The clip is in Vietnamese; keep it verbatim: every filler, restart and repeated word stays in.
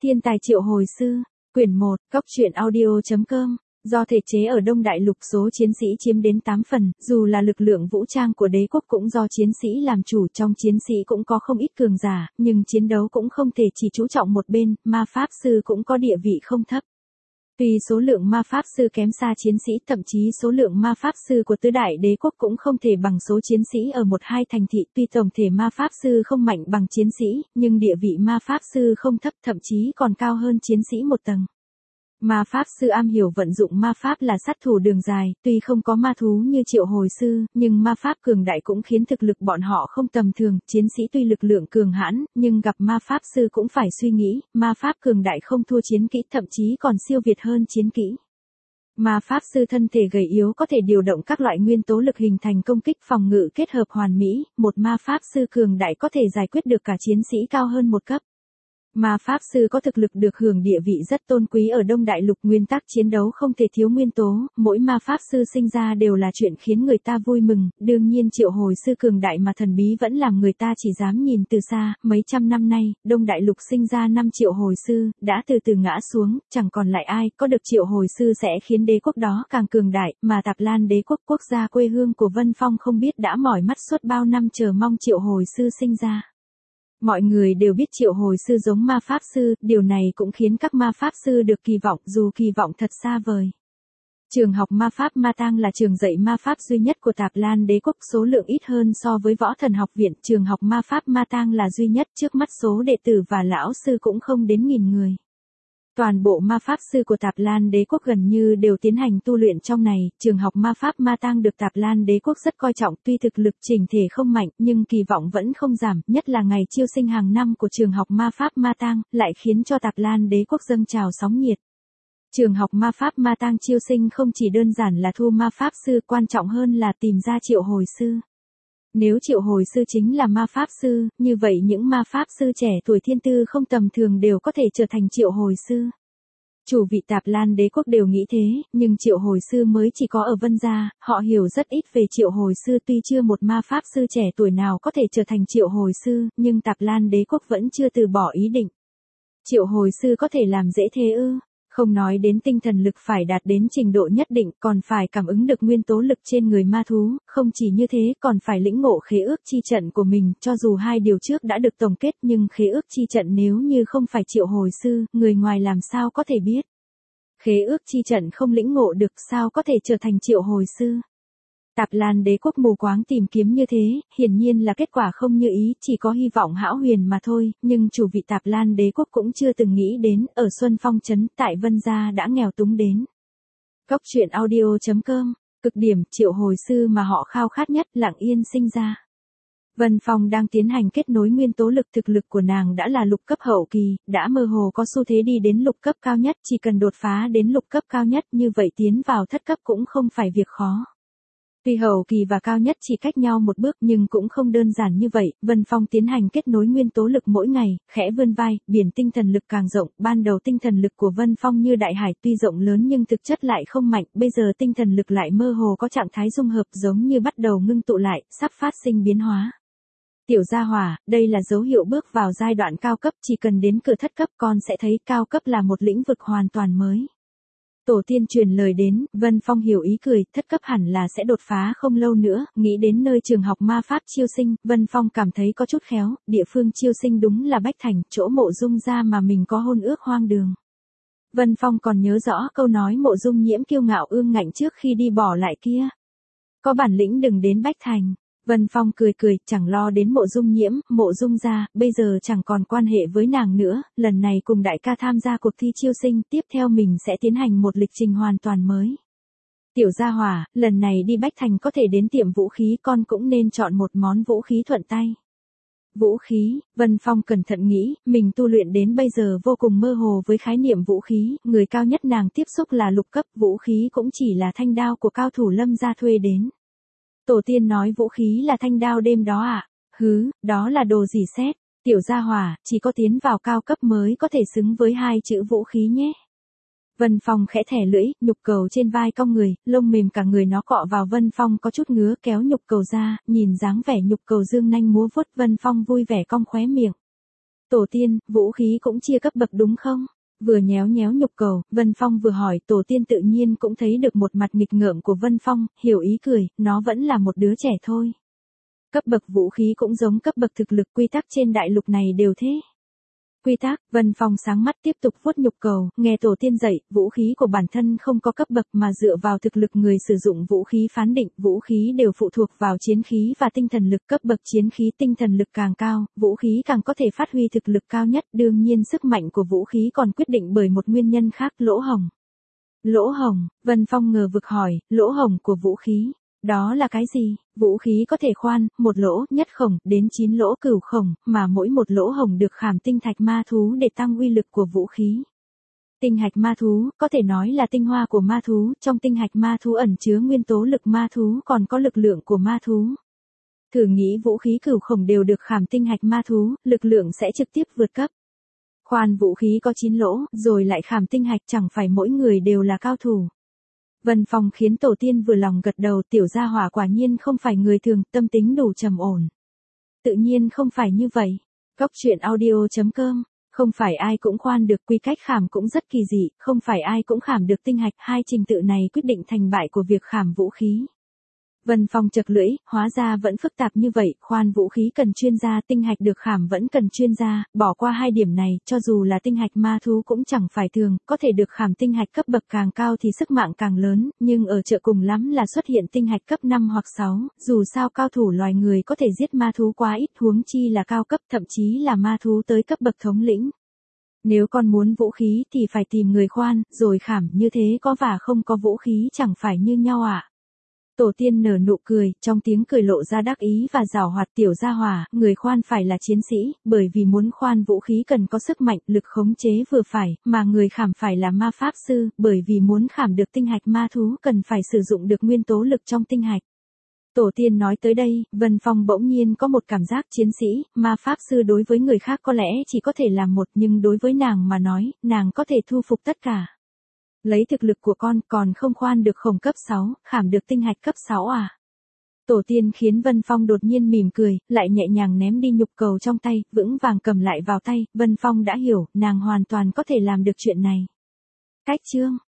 Thiên tài triệu hồi sư, quyển một, góc truyện audio.com, do thể chế ở Đông Đại Lục số chiến sĩ chiếm đến tám phần, dù là lực lượng vũ trang của đế quốc cũng do chiến sĩ làm chủ, trong chiến sĩ cũng có không ít cường giả, nhưng chiến đấu cũng không thể chỉ chú trọng một bên, ma pháp sư cũng có địa vị không thấp. Tuy số lượng ma pháp sư kém xa chiến sĩ, thậm chí số lượng ma pháp sư của tứ đại đế quốc cũng không thể bằng số chiến sĩ ở một hai thành thị, tuy tổng thể ma pháp sư không mạnh bằng chiến sĩ, nhưng địa vị ma pháp sư không thấp, thậm chí còn cao hơn chiến sĩ một tầng. Ma pháp sư am hiểu vận dụng ma pháp là sát thủ đường dài, tuy không có ma thú như triệu hồi sư, nhưng ma pháp cường đại cũng khiến thực lực bọn họ không tầm thường, chiến sĩ tuy lực lượng cường hãn, nhưng gặp ma pháp sư cũng phải suy nghĩ, ma pháp cường đại không thua chiến kỹ, thậm chí còn siêu việt hơn chiến kỹ. Ma pháp sư thân thể gầy yếu có thể điều động các loại nguyên tố lực hình thành công kích phòng ngự kết hợp hoàn mỹ, một ma pháp sư cường đại có thể giải quyết được cả chiến sĩ cao hơn một cấp. Ma pháp sư có thực lực được hưởng địa vị rất tôn quý ở Đông Đại Lục, nguyên tắc chiến đấu không thể thiếu nguyên tố, mỗi ma pháp sư sinh ra đều là chuyện khiến người ta vui mừng, đương nhiên triệu hồi sư cường đại mà thần bí vẫn làm người ta chỉ dám nhìn từ xa, mấy trăm năm nay, Đông Đại Lục sinh ra năm triệu hồi sư, đã từ từ ngã xuống, chẳng còn lại ai, có được triệu hồi sư sẽ khiến đế quốc đó càng cường đại, mà Tạp Lan đế quốc, quốc gia quê hương của Vân Phong không biết đã mỏi mắt suốt bao năm chờ mong triệu hồi sư sinh ra. Mọi người đều biết triệu hồi sư giống ma pháp sư, điều này cũng khiến các ma pháp sư được kỳ vọng, dù kỳ vọng thật xa vời. Trường học ma pháp Ma Tang là trường dạy ma pháp duy nhất của Tạp Lan đế quốc, số lượng ít hơn so với võ thần học viện, trường học ma pháp Ma Tang là duy nhất, trước mắt số đệ tử và lão sư cũng không đến nghìn người. Toàn bộ ma pháp sư của Tạp Lan đế quốc gần như đều tiến hành tu luyện trong này, trường học ma pháp Ma Tang được Tạp Lan đế quốc rất coi trọng, tuy thực lực chỉnh thể không mạnh, nhưng kỳ vọng vẫn không giảm, nhất là ngày chiêu sinh hàng năm của trường học ma pháp Ma Tang, lại khiến cho Tạp Lan đế quốc dâng trào sóng nhiệt. Trường học ma pháp Ma Tang chiêu sinh không chỉ đơn giản là thu ma pháp sư, quan trọng hơn là tìm ra triệu hồi sư. Nếu triệu hồi sư chính là ma pháp sư, như vậy những ma pháp sư trẻ tuổi thiên tư không tầm thường đều có thể trở thành triệu hồi sư. Chủ vị Tạp Lan đế quốc đều nghĩ thế, nhưng triệu hồi sư mới chỉ có ở Vân gia, họ hiểu rất ít về triệu hồi sư, tuy chưa một ma pháp sư trẻ tuổi nào có thể trở thành triệu hồi sư, nhưng Tạp Lan đế quốc vẫn chưa từ bỏ ý định. Triệu hồi sư có thể làm dễ thế ư? Không nói đến tinh thần lực phải đạt đến trình độ nhất định, còn phải cảm ứng được nguyên tố lực trên người ma thú, không chỉ như thế còn phải lĩnh ngộ khế ước chi trận của mình, cho dù hai điều trước đã được tổng kết nhưng khế ước chi trận nếu như không phải triệu hồi sư, người ngoài làm sao có thể biết. Khế ước chi trận không lĩnh ngộ được sao có thể trở thành triệu hồi sư. Tạp Lan đế quốc mù quáng tìm kiếm như thế, hiển nhiên là kết quả không như ý, chỉ có hy vọng hão huyền mà thôi, nhưng chủ vị Tạp Lan đế quốc cũng chưa từng nghĩ đến, ở Xuân Phong trấn, tại Vân gia đã nghèo túng đến. Góc truyện audio.com, cực điểm triệu hồi sư mà họ khao khát nhất lặng yên sinh ra. Vân Phong đang tiến hành kết nối nguyên tố lực, thực lực của nàng đã là lục cấp hậu kỳ, đã mơ hồ có xu thế đi đến lục cấp cao nhất, chỉ cần đột phá đến lục cấp cao nhất như vậy tiến vào thất cấp cũng không phải việc khó. Tuy hậu kỳ và cao nhất chỉ cách nhau một bước nhưng cũng không đơn giản như vậy, Vân Phong tiến hành kết nối nguyên tố lực mỗi ngày, khẽ vươn vai, biển tinh thần lực càng rộng, ban đầu tinh thần lực của Vân Phong như đại hải tuy rộng lớn nhưng thực chất lại không mạnh, bây giờ tinh thần lực lại mơ hồ có trạng thái dung hợp giống như bắt đầu ngưng tụ lại, sắp phát sinh biến hóa. Tiểu gia hỏa, đây là dấu hiệu bước vào giai đoạn cao cấp, chỉ cần đến cửa thất cấp con sẽ thấy cao cấp là một lĩnh vực hoàn toàn mới. Tổ tiên truyền lời đến, Vân Phong hiểu ý cười, thất cấp hẳn là sẽ đột phá không lâu nữa, nghĩ đến nơi trường học ma pháp chiêu sinh, Vân Phong cảm thấy có chút khéo, địa phương chiêu sinh đúng là Bách Thành, chỗ Mộ Dung gia mà mình có hôn ước hoang đường. Vân Phong còn nhớ rõ câu nói Mộ Dung Nhiễm kiêu ngạo ương ngạnh trước khi đi bỏ lại kia. Có bản lĩnh đừng đến Bách Thành. Vân Phong cười cười, chẳng lo đến Mộ Dung Nhiễm, Mộ Dung gia, bây giờ chẳng còn quan hệ với nàng nữa, lần này cùng đại ca tham gia cuộc thi chiêu sinh, tiếp theo mình sẽ tiến hành một lịch trình hoàn toàn mới. Tiểu gia hỏa, lần này đi Bách Thành có thể đến tiệm vũ khí, con cũng nên chọn một món vũ khí thuận tay. Vũ khí, Vân Phong cẩn thận nghĩ, mình tu luyện đến bây giờ vô cùng mơ hồ với khái niệm vũ khí, người cao nhất nàng tiếp xúc là lục cấp, vũ khí cũng chỉ là thanh đao của cao thủ Lâm gia thuê đến. Tổ tiên nói vũ khí là thanh đao đêm đó à? Hứ, đó là đồ gì xét? Tiểu gia hỏa, chỉ có tiến vào cao cấp mới có thể xứng với hai chữ vũ khí nhé. Vân Phong khẽ thẻ lưỡi, nhục cầu trên vai cong người, lông mềm cả người nó cọ vào Vân Phong có chút ngứa, kéo nhục cầu ra, nhìn dáng vẻ nhục cầu dương nanh múa vuốt, Vân Phong vui vẻ cong khóe miệng. Tổ tiên, vũ khí cũng chia cấp bậc đúng không? Vừa nhéo nhéo nhục cầu, Vân Phong vừa hỏi, tổ tiên tự nhiên cũng thấy được một mặt nghịch ngợm của Vân Phong, hiểu ý cười, nó vẫn là một đứa trẻ thôi. Cấp bậc vũ khí cũng giống cấp bậc thực lực, quy tắc trên đại lục này đều thế. Quy tắc, Vân Phong sáng mắt tiếp tục vuốt nhục cầu, nghe tổ tiên dạy, vũ khí của bản thân không có cấp bậc mà dựa vào thực lực người sử dụng vũ khí phán định, vũ khí đều phụ thuộc vào chiến khí và tinh thần lực, cấp bậc chiến khí tinh thần lực càng cao, vũ khí càng có thể phát huy thực lực cao nhất, đương nhiên sức mạnh của vũ khí còn quyết định bởi một nguyên nhân khác, lỗ hổng. Lỗ hổng, Vân Phong ngờ vực hỏi, lỗ hổng của vũ khí. Đó là cái gì? Vũ khí có thể khoan, một lỗ, nhất khổng, đến chín lỗ cửu khổng, mà mỗi một lỗ hổng được khảm tinh thạch ma thú để tăng uy lực của vũ khí. Tinh hạch ma thú, có thể nói là tinh hoa của ma thú, trong tinh hạch ma thú ẩn chứa nguyên tố lực ma thú còn có lực lượng của ma thú. Thử nghĩ vũ khí cửu khổng đều được khảm tinh hạch ma thú, lực lượng sẽ trực tiếp vượt cấp. Khoan vũ khí có chín lỗ, rồi lại khảm tinh hạch, chẳng phải mỗi người đều là cao thủ. Vân Phong khiến tổ tiên vừa lòng gật đầu, tiểu gia hỏa quả nhiên không phải người thường, tâm tính đủ trầm ổn. Tự nhiên không phải như vậy. Cóc truyện audio chấm com, không phải ai cũng khoan được, quy cách khảm cũng rất kỳ dị, không phải ai cũng khảm được tinh hạch, hai trình tự này quyết định thành bại của việc khảm vũ khí. Vân Phong chật lưỡi, hóa ra vẫn phức tạp như vậy, khoan vũ khí cần chuyên gia, tinh hạch được khảm vẫn cần chuyên gia, bỏ qua hai điểm này, cho dù là tinh hạch ma thú cũng chẳng phải thường, có thể được khảm tinh hạch cấp bậc càng cao thì sức mạnh càng lớn, nhưng ở chợ cùng lắm là xuất hiện tinh hạch cấp năm hoặc sáu, dù sao cao thủ loài người có thể giết ma thú quá ít, huống chi là cao cấp, thậm chí là ma thú tới cấp bậc thống lĩnh. Nếu con muốn vũ khí thì phải tìm người khoan, rồi khảm, như thế có và không có vũ khí chẳng phải như nhau ạ. À? Tổ tiên nở nụ cười, trong tiếng cười lộ ra đắc ý và giảo hoạt, tiểu gia hỏa, người khoan phải là chiến sĩ, bởi vì muốn khoan vũ khí cần có sức mạnh, lực khống chế vừa phải, mà người khảm phải là ma pháp sư, bởi vì muốn khảm được tinh hạch ma thú cần phải sử dụng được nguyên tố lực trong tinh hạch. Tổ tiên nói tới đây, Vân Phong bỗng nhiên có một cảm giác chiến sĩ, ma pháp sư đối với người khác có lẽ chỉ có thể làm một, nhưng đối với nàng mà nói, nàng có thể thu phục tất cả. Lấy thực lực của con còn không khoan được khổng cấp sáu, khảm được tinh hạch cấp sáu à? Tổ tiên khiến Vân Phong đột nhiên mỉm cười, lại nhẹ nhàng ném đi nhục cầu trong tay, vững vàng cầm lại vào tay, Vân Phong đã hiểu, nàng hoàn toàn có thể làm được chuyện này. Cách chương